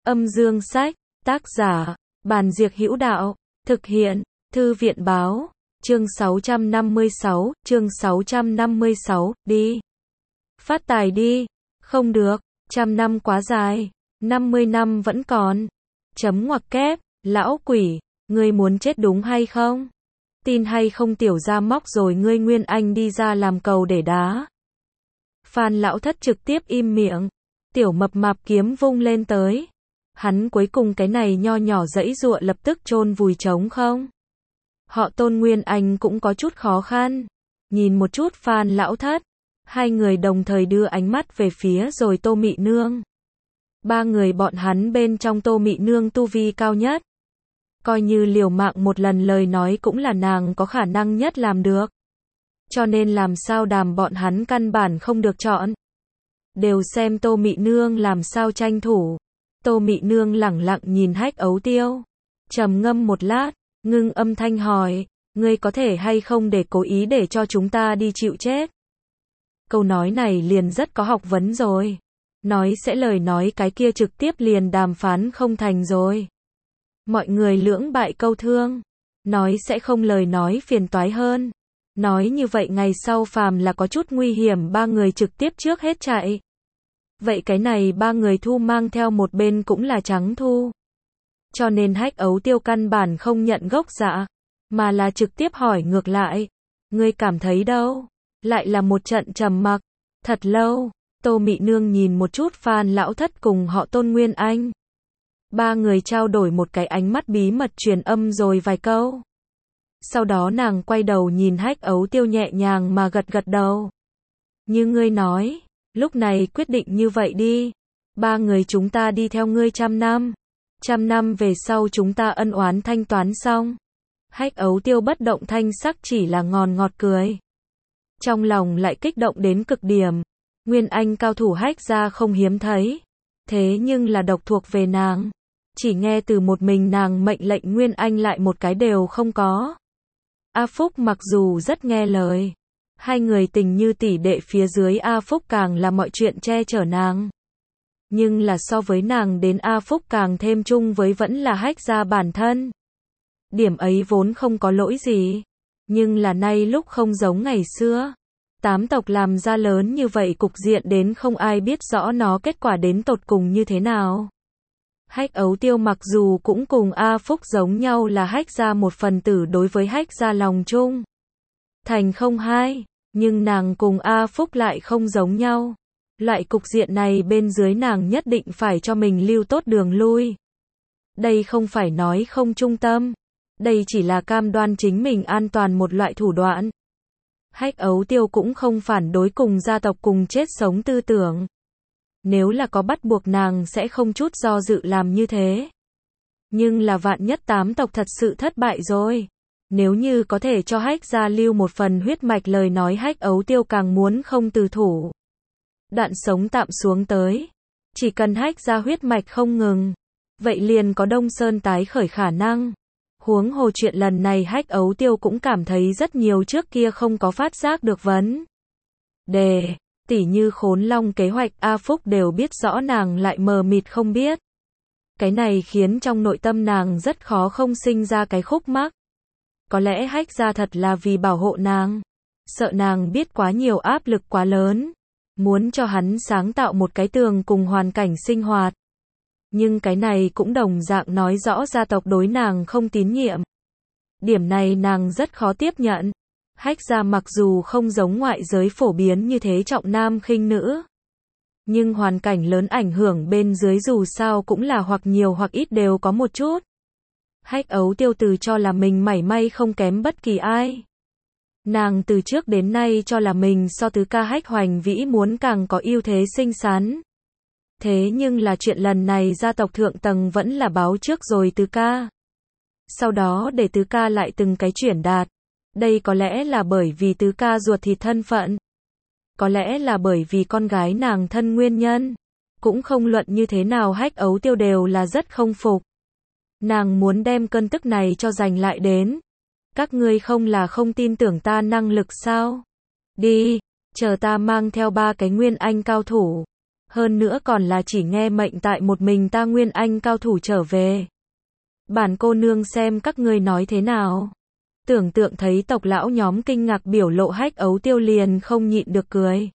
Âm dương sách, tác giả, Bàn Diệc Hữu Đạo, thực hiện, Thư viện báo, chương 656, đi. Phát tài đi, không được, 100 năm quá dài, 50 năm vẫn còn. Chấm ngoặc kép, lão quỷ, ngươi muốn chết đúng hay không? Tin hay không tiểu gia móc rồi ngươi Nguyên Anh đi ra làm cầu để đá. Phan lão thất trực tiếp im miệng, tiểu mập mạp kiếm vung lên tới. Hắn cuối cùng cái này nho nhỏ dãy dụa lập tức chôn vùi trống không. Họ Tôn Nguyên Anh cũng có chút khó khăn. Nhìn một chút Phan lão thất. Hai người đồng thời đưa ánh mắt về phía rồi Tô Mị Nương. Ba người bọn hắn bên trong Tô Mị Nương tu vi cao nhất. Coi như liều mạng một lần lời nói cũng là nàng có khả năng nhất làm được. Cho nên làm sao đàm bọn hắn căn bản không được chọn. Đều xem Tô Mị Nương làm sao tranh thủ. Tô Mị Nương lẳng lặng nhìn Hách Ấu Tiêu. Trầm ngâm một lát, ngưng âm thanh hỏi, ngươi có thể hay không để cố ý để cho chúng ta đi chịu chết. Câu nói này liền rất có học vấn rồi. Nói sẽ lời nói cái kia trực tiếp liền đàm phán không thành rồi. Mọi người lưỡng bại câu thương. Nói sẽ không lời nói phiền toái hơn. Nói như vậy ngày sau phàm là có chút nguy hiểm ba người trực tiếp trước hết chạy. Vậy cái này ba người thu mang theo một bên cũng là trắng thu. Cho nên Hách Ấu Tiêu căn bản không nhận gốc dạ. Mà là trực tiếp hỏi ngược lại. Ngươi cảm thấy đâu? Lại là một trận trầm mặc. Thật lâu, Tô Mị Nương nhìn một chút Phan lão thất cùng họ Tôn Nguyên Anh. Ba người trao đổi một cái ánh mắt bí mật truyền âm rồi vài câu. Sau đó nàng quay đầu nhìn Hách Ấu Tiêu nhẹ nhàng mà gật gật đầu. Như ngươi nói, lúc này quyết định như vậy đi. Ba người chúng ta đi theo ngươi 100 năm. 100 năm về sau chúng ta ân oán thanh toán xong. Hách Ấu Tiêu bất động thanh sắc chỉ là ngọt cười. Trong lòng lại kích động đến cực điểm. Nguyên Anh cao thủ Hách gia không hiếm thấy. Thế nhưng là độc thuộc về nàng. Chỉ nghe từ một mình nàng mệnh lệnh Nguyên Anh lại một cái đều không có. A Phúc mặc dù rất nghe lời. Hai người tình như tỷ đệ phía dưới A Phúc càng là mọi chuyện che chở nàng. Nhưng là so với nàng đến A Phúc càng thêm chung với vẫn là Hách gia bản thân. Điểm ấy vốn không có lỗi gì. Nhưng là nay lúc không giống ngày xưa. Tám tộc làm ra lớn như vậy cục diện đến không ai biết rõ nó kết quả đến tột cùng như thế nào. Hách Ấu Tiêu mặc dù cũng cùng A Phúc giống nhau là Hách gia một phần tử đối với Hách gia lòng chung. Thành không hai, nhưng nàng cùng A Phúc lại không giống nhau. Loại cục diện này bên dưới nàng nhất định phải cho mình lưu tốt đường lui. Đây không phải nói không trung tâm. Đây chỉ là cam đoan chính mình an toàn một loại thủ đoạn. Hách Ấu Tiêu cũng không phản đối cùng gia tộc cùng chết sống tư tưởng. Nếu là có bắt buộc nàng sẽ không chút do dự làm như thế. Nhưng là vạn nhất tám tộc thật sự thất bại rồi. Nếu như có thể cho Hách gia lưu một phần huyết mạch lời nói Hách Ấu Tiêu càng muốn không từ thủ. Đoạn sống tạm xuống tới. Chỉ cần Hách gia huyết mạch không ngừng. Vậy liền có Đông Sơn tái khởi khả năng. Huống hồ chuyện lần này Hách Ấu Tiêu cũng cảm thấy rất nhiều trước kia không có phát giác được vấn đề. Tỉ như Khốn Long kế hoạch A Phúc đều biết rõ nàng lại mờ mịt không biết. Cái này khiến trong nội tâm nàng rất khó không sinh ra cái khúc mắc. Có lẽ Hách gia thật là vì bảo hộ nàng. Sợ nàng biết quá nhiều áp lực quá lớn. Muốn cho hắn sáng tạo một cái tường cùng hoàn cảnh sinh hoạt. Nhưng cái này cũng đồng dạng nói rõ gia tộc đối nàng không tín nhiệm. Điểm này nàng rất khó tiếp nhận. Hách gia mặc dù không giống ngoại giới phổ biến như thế trọng nam khinh nữ. Nhưng hoàn cảnh lớn ảnh hưởng bên dưới dù sao cũng là hoặc nhiều hoặc ít đều có một chút. Hách Ấu Tiêu từ cho là mình mảy may không kém bất kỳ ai. Nàng từ trước đến nay cho là mình so tứ ca Hách Hoành Vĩ muốn càng có ưu thế xinh xắn. Thế nhưng là chuyện lần này gia tộc thượng tầng vẫn là báo trước rồi tứ ca. Sau đó để tứ ca lại từng cái chuyển đạt. Đây có lẽ là bởi vì tứ ca ruột thịt thân phận. Có lẽ là bởi vì con gái nàng thân nguyên nhân. Cũng không luận như thế nào Hách Ấu Tiêu đều là rất không phục. Nàng muốn đem cơn tức này cho giành lại đến. Các ngươi không là không tin tưởng ta năng lực sao? Đi, chờ ta mang theo 3 cái Nguyên Anh cao thủ. Hơn nữa còn là chỉ nghe mệnh tại một mình ta Nguyên Anh cao thủ trở về. Bản cô nương xem các ngươi nói thế nào. Tưởng tượng thấy tộc lão nhóm kinh ngạc biểu lộ Hách Ấu Tiêu liền không nhịn được cười.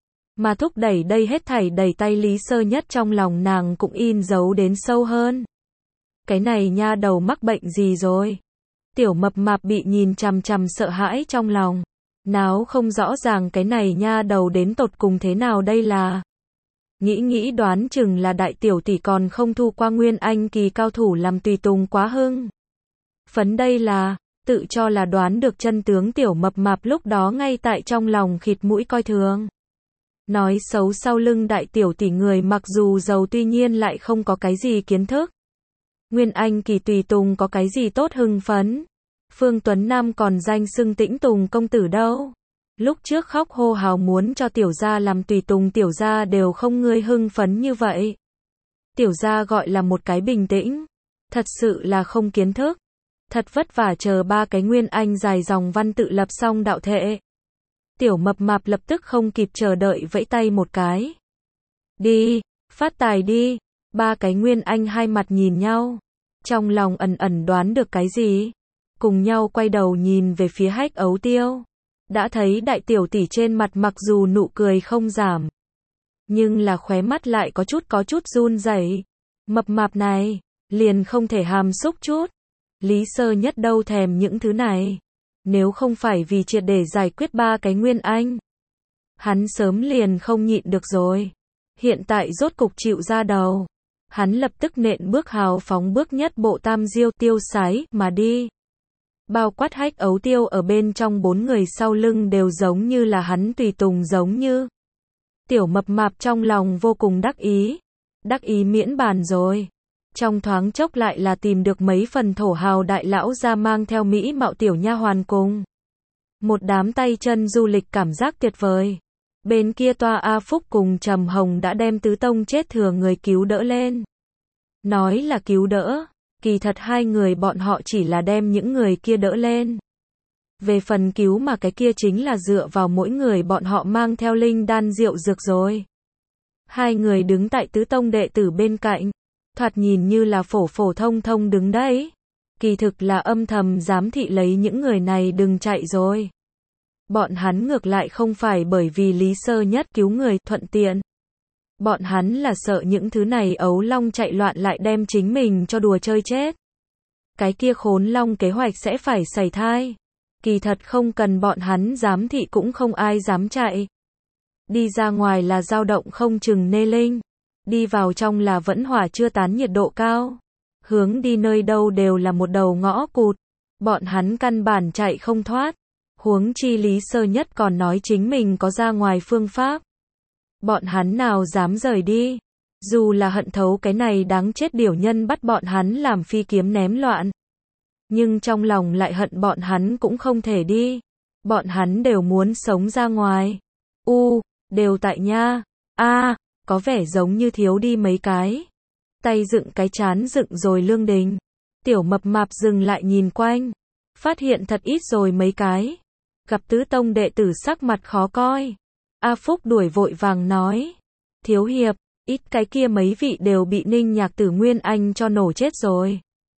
Mà thúc đẩy đây hết thảy đẩy tay Lý Sơ Nhất trong lòng nàng cũng in dấu đến sâu hơn. Cái này nha đầu mắc bệnh gì rồi? Tiểu mập mạp bị nhìn chằm chằm sợ hãi trong lòng. Náo không rõ ràng cái này nha đầu đến tột cùng thế nào đây là. Nghĩ đoán chừng là đại tiểu tỷ còn không thu qua Nguyên Anh kỳ cao thủ làm tùy tùng quá hưng. Phấn đây là, tự cho là đoán được chân tướng tiểu mập mạp lúc đó ngay tại trong lòng khịt mũi coi thường. Nói xấu sau lưng đại tiểu tỷ người mặc dù giàu tuy nhiên lại không có cái gì kiến thức. Nguyên Anh kỳ tùy tùng có cái gì tốt hưng phấn. Phương Tuấn Nam còn danh xưng Tĩnh Tùng công tử đâu. Lúc trước khóc hô hào muốn cho tiểu gia làm tùy tùng tiểu gia đều không ngươi hưng phấn như vậy. Tiểu gia gọi là một cái bình tĩnh. Thật sự là không kiến thức. Thật vất vả chờ 3 cái Nguyên Anh dài dòng văn tự lập xong đạo thệ. Tiểu mập mạp lập tức không kịp chờ đợi vẫy tay một cái. Đi, phát tài đi. 3 cái Nguyên Anh hai mặt nhìn nhau. Trong lòng ẩn ẩn đoán được cái gì. Cùng nhau quay đầu nhìn về phía Hách Ấu Tiêu. Đã thấy đại tiểu tỷ trên mặt mặc dù nụ cười không giảm. Nhưng là khóe mắt lại có chút run rẩy. Mập mạp này, liền không thể hàm xúc chút. Lý Sơ Nhất đâu thèm những thứ này. Nếu không phải vì triệt để giải quyết 3 cái Nguyên Anh. Hắn sớm liền không nhịn được rồi. Hiện tại rốt cục chịu ra đầu. Hắn lập tức nện bước hào phóng bước nhất bộ tam diêu tiêu sái mà đi. Bao quát Hách Ấu Tiêu ở bên trong 4 người sau lưng đều giống như là hắn tùy tùng giống như. Tiểu mập mạp trong lòng vô cùng đắc ý. Đắc ý miễn bàn rồi. Trong thoáng chốc lại là tìm được mấy phần thổ hào đại lão ra mang theo mỹ mạo tiểu nha hoàn cùng. Một đám tay chân du lịch cảm giác tuyệt vời. Bên kia toa A Phúc cùng Trầm Hồng đã đem tứ tông chết thừa người cứu đỡ lên. Nói là cứu đỡ. Kỳ thật hai người bọn họ chỉ là đem những người kia đỡ lên. Về phần cứu mà cái kia chính là dựa vào mỗi người bọn họ mang theo linh đan rượu dược rồi. Hai người đứng tại tứ tông đệ tử bên cạnh. Thoạt nhìn như là phổ phổ thông thông đứng đấy. Kỳ thực là âm thầm giám thị lấy những người này đừng chạy rồi. Bọn hắn ngược lại không phải bởi vì Lý Sơ Nhất cứu người thuận tiện. Bọn hắn là sợ những thứ này ấu long chạy loạn lại đem chính mình cho đùa chơi chết. Cái kia khốn long kế hoạch sẽ phải sảy thai. Kỳ thật không cần bọn hắn giám thị cũng không ai dám chạy. Đi ra ngoài là dao động không chừng nê linh. Đi vào trong là vẫn hỏa chưa tán nhiệt độ cao. Hướng đi nơi đâu đều là một đầu ngõ cụt. Bọn hắn căn bản chạy không thoát. Huống chi Lý Sơ Nhất còn nói chính mình có ra ngoài phương pháp. Bọn hắn nào dám rời đi. Dù là hận thấu cái này đáng chết điểu nhân bắt bọn hắn làm phi kiếm ném loạn. Nhưng trong lòng lại hận bọn hắn cũng không thể đi. Bọn hắn đều muốn sống ra ngoài. Đều tại nha. Có vẻ giống như thiếu đi mấy cái. Tay dựng cái chán dựng rồi Lương Đình. Tiểu mập mạp dừng lại nhìn quanh. Phát hiện thật ít rồi mấy cái. Gặp tứ tông đệ tử sắc mặt khó coi. A Phúc đuổi vội vàng nói. Thiếu hiệp, ít cái kia mấy vị đều bị Ninh Nhạc Tử Nguyên Anh cho nổ chết rồi.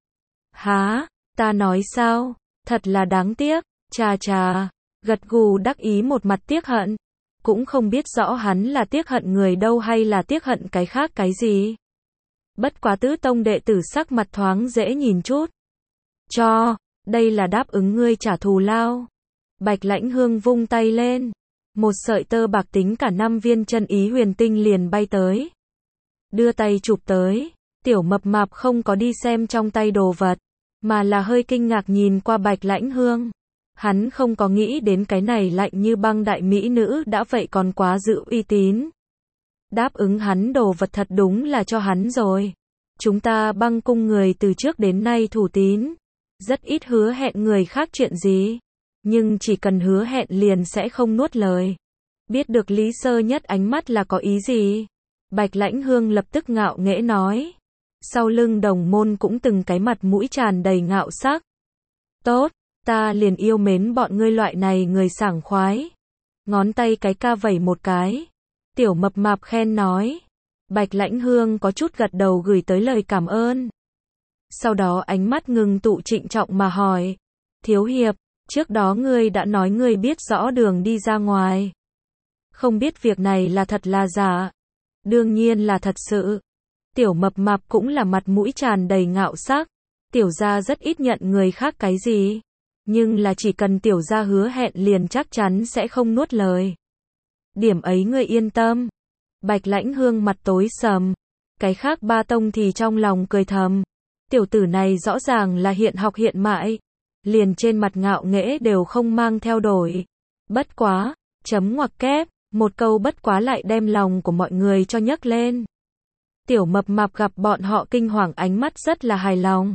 Hả, ta nói sao, thật là đáng tiếc, chà, gật gù đắc ý một mặt tiếc hận. Cũng không biết rõ hắn là tiếc hận người đâu hay là tiếc hận cái khác cái gì. Bất quá tứ tông đệ tử sắc mặt thoáng dễ nhìn chút. Đây là đáp ứng ngươi trả thù lao. Bạch Lãnh Hương vung tay lên. Một sợi tơ bạc tính cả 5 viên chân ý huyền tinh liền bay tới. Đưa tay chụp tới. Tiểu mập mạp không có đi xem trong tay đồ vật. Mà là hơi kinh ngạc nhìn qua Bạch Lãnh Hương. Hắn không có nghĩ đến cái này lạnh như băng đại mỹ nữ đã vậy còn quá giữ uy tín. Đáp ứng hắn đồ vật thật đúng là cho hắn rồi. Chúng ta Băng cung người từ trước đến nay thủ tín. Rất ít hứa hẹn người khác chuyện gì. Nhưng chỉ cần hứa hẹn liền sẽ không nuốt lời. Biết được Lý Sơ Nhất ánh mắt là có ý gì? Bạch Lãnh Hương lập tức ngạo nghễ nói. Sau lưng đồng môn cũng từng cái mặt mũi tràn đầy ngạo sắc. Tốt, ta liền yêu mến bọn ngươi loại này người sảng khoái. Ngón tay cái ca vẩy một cái. Tiểu mập mạp khen nói. Bạch Lãnh Hương có chút gật đầu gửi tới lời cảm ơn. Sau đó ánh mắt ngưng tụ trịnh trọng mà hỏi. Thiếu hiệp, trước đó ngươi đã nói ngươi biết rõ đường đi ra ngoài. Không biết việc này là thật là giả. Đương nhiên là thật sự. Tiểu Mập Mạp cũng là mặt mũi tràn đầy ngạo sắc. Tiểu gia rất ít nhận người khác cái gì. Nhưng là chỉ cần tiểu gia hứa hẹn liền chắc chắn sẽ không nuốt lời. Điểm ấy ngươi yên tâm. Bạch Lãnh Hương mặt tối sầm. Cái khác ba tông thì trong lòng cười thầm. Tiểu tử này rõ ràng là hiện học hiện mại. Liền trên mặt ngạo nghễ đều không mang theo đổi. Bất quá, chấm ngoặc kép, một câu bất quá lại đem lòng của mọi người cho nhấc lên. Tiểu Mập Mạp gặp bọn họ kinh hoàng ánh mắt rất là hài lòng.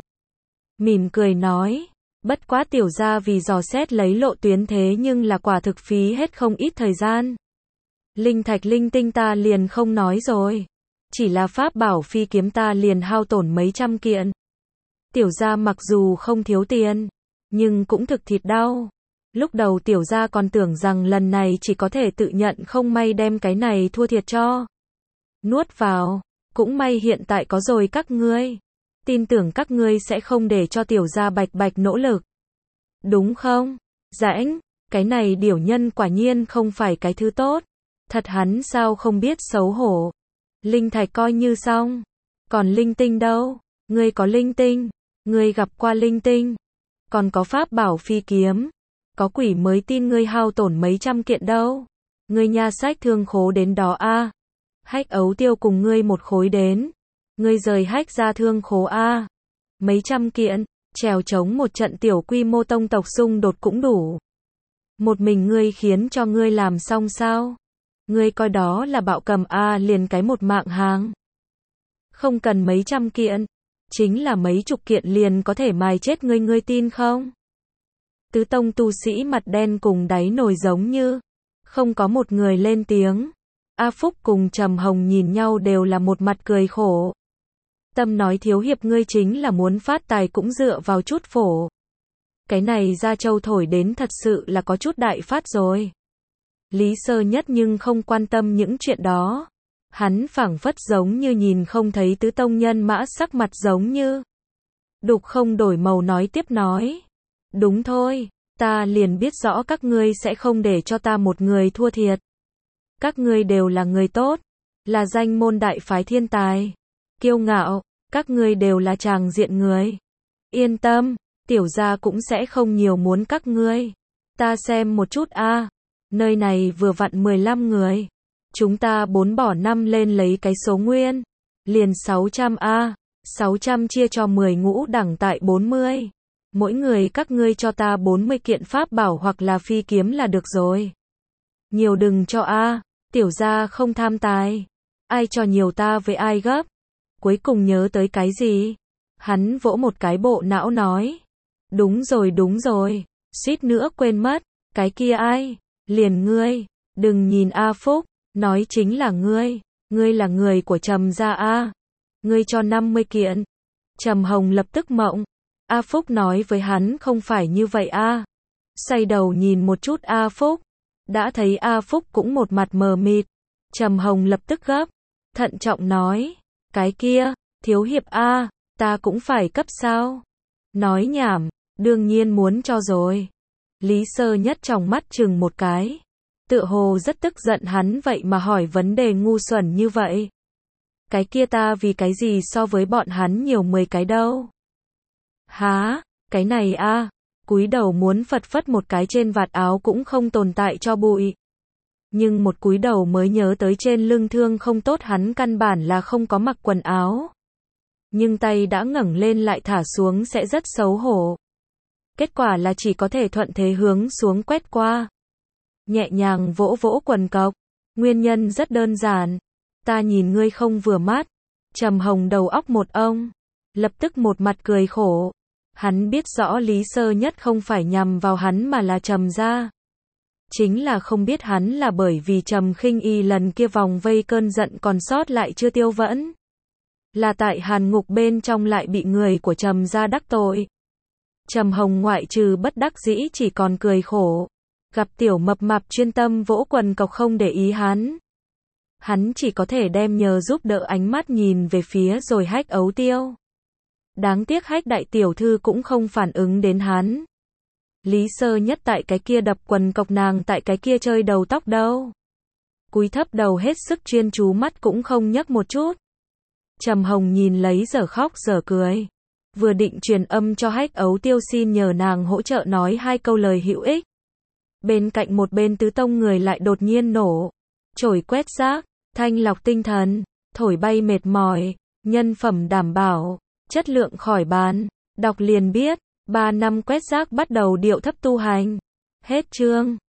Mỉm cười nói, bất quá tiểu gia vì dò xét lấy lộ tuyến thế nhưng là quả thực phí hết không ít thời gian. Linh thạch linh tinh ta liền không nói rồi. Chỉ là pháp bảo phi kiếm ta liền hao tổn mấy trăm kiện. Tiểu gia mặc dù không thiếu tiền, nhưng cũng thực thịt đau. Lúc đầu tiểu gia còn tưởng rằng lần này chỉ có thể tự nhận không may đem cái này thua thiệt cho. Nuốt vào, cũng may hiện tại có rồi các ngươi. Tin tưởng các ngươi sẽ không để cho tiểu gia bạch bạch nỗ lực. Đúng không? Rãnh, cái này điểu nhân quả nhiên không phải cái thứ tốt. Thật hắn sao không biết xấu hổ. Linh thạch coi như xong. Còn linh tinh đâu? Ngươi có linh tinh. Ngươi gặp qua linh tinh. Còn có pháp bảo phi kiếm. Có quỷ mới tin ngươi hao tổn mấy trăm kiện đâu. Ngươi nha sách thương khố đến đó a. Hách ấu tiêu cùng ngươi một khối đến. Ngươi rời hách ra thương khố a. Mấy trăm kiện, trèo chống một trận tiểu quy mô tông tộc xung đột cũng đủ. Một mình ngươi khiến cho ngươi làm xong sao? Ngươi coi đó là bạo cầm a liền cái một mạng hàng. Không cần mấy trăm kiện, chính là mấy chục kiện liền có thể mài chết ngươi, ngươi tin không? Tứ tông tu sĩ mặt đen cùng đáy nồi giống như, không có một người lên tiếng. A Phúc cùng Trầm Hồng nhìn nhau đều là một mặt cười khổ. Tâm nói thiếu hiệp ngươi chính là muốn phát tài cũng dựa vào chút phổ. Cái này ra châu thổi đến thật sự là có chút đại phát rồi. Lý Sơ Nhất nhưng không quan tâm những chuyện đó. Hắn phảng phất giống như nhìn không thấy tứ tông nhân mã sắc mặt giống như đục không đổi màu nói tiếp nói. Đúng thôi, ta liền biết rõ các ngươi sẽ không để cho ta một người thua thiệt. Các ngươi đều là người tốt, là danh môn đại phái thiên tài, kiêu ngạo, các ngươi đều là tràng diện người. Yên tâm, tiểu gia cũng sẽ không nhiều muốn các ngươi. Ta xem một chút a, nơi này vừa vặn 15 người. Chúng ta 4 bỏ 5 lên lấy cái số nguyên. Liền 600 a, 600 chia cho 10 ngũ đẳng tại 40. Mỗi người các ngươi cho ta 40 kiện pháp bảo hoặc là phi kiếm là được rồi. Nhiều đừng cho a, tiểu gia không tham tài. Ai cho nhiều ta với ai gấp. Cuối cùng nhớ tới cái gì? Hắn vỗ một cái bộ não nói. Đúng rồi, suýt nữa quên mất. Cái kia ai? Liền ngươi. Đừng nhìn A Phúc, nói chính là ngươi. Ngươi là người của Trầm gia a. Ngươi cho 50 kiện. Trầm Hồng lập tức mộng. A Phúc nói với hắn không phải như vậy a. Xoay đầu nhìn một chút A Phúc. Đã thấy A Phúc cũng một mặt mờ mịt. Trầm Hồng lập tức gấp. Thận trọng nói. Cái kia, thiếu hiệp a, ta cũng phải cấp sao? Nói nhảm, đương nhiên muốn cho rồi. Lý Sơ Nhất trong mắt chừng một cái. Tựa hồ rất tức giận hắn vậy mà hỏi vấn đề ngu xuẩn như vậy. Cái kia ta vì cái gì so với bọn hắn nhiều 10 cái đâu? Há, cái này a, cúi đầu muốn phật phất một cái trên vạt áo cũng không tồn tại cho bụi. Nhưng một cúi đầu mới nhớ tới trên lưng thương không tốt hắn căn bản là không có mặc quần áo. Nhưng tay đã ngẩng lên lại thả xuống sẽ rất xấu hổ. Kết quả là chỉ có thể thuận thế hướng xuống quét qua. Nhẹ nhàng vỗ vỗ quần cộc. Nguyên nhân rất đơn giản. Ta nhìn ngươi không vừa mắt. Trầm Hồng đầu óc một ông. Lập tức một mặt cười khổ. Hắn biết rõ Lý Sơ Nhất không phải nhằm vào hắn mà là Trầm gia. Chính là không biết hắn là bởi vì Trầm Khinh Y lần kia vòng vây cơn giận còn sót lại chưa tiêu vẫn. Là tại hàn ngục bên trong lại bị người của Trầm gia đắc tội. Trầm Hồng ngoại trừ bất đắc dĩ chỉ còn cười khổ. Gặp Tiểu Mập Mạp chuyên tâm vỗ quần cộc không để ý hắn. hắn chỉ có thể đem nhờ giúp đỡ ánh mắt nhìn về phía rồi Hách Ấu Tiêu. Đáng tiếc Hách đại tiểu thư cũng không phản ứng đến hắn. Lý Sơ Nhất tại cái kia đập quần cộc, nàng tại cái kia chơi đầu tóc đâu. Cúi thấp đầu hết sức chuyên chú, mắt cũng không nhấc một chút. Trầm Hồng nhìn lấy dở khóc dở cười. Vừa định truyền âm cho Hách Ấu Tiêu xin nhờ nàng hỗ trợ nói 2 câu lời hữu ích. Bên cạnh một bên tứ tông người lại đột nhiên nổ. Chổi quét rác, thanh lọc tinh thần, thổi bay mệt mỏi, nhân phẩm đảm bảo, chất lượng khỏi bàn. Đọc liền biết, 3 năm quét rác bắt đầu điệu thấp tu hành. Hết chương.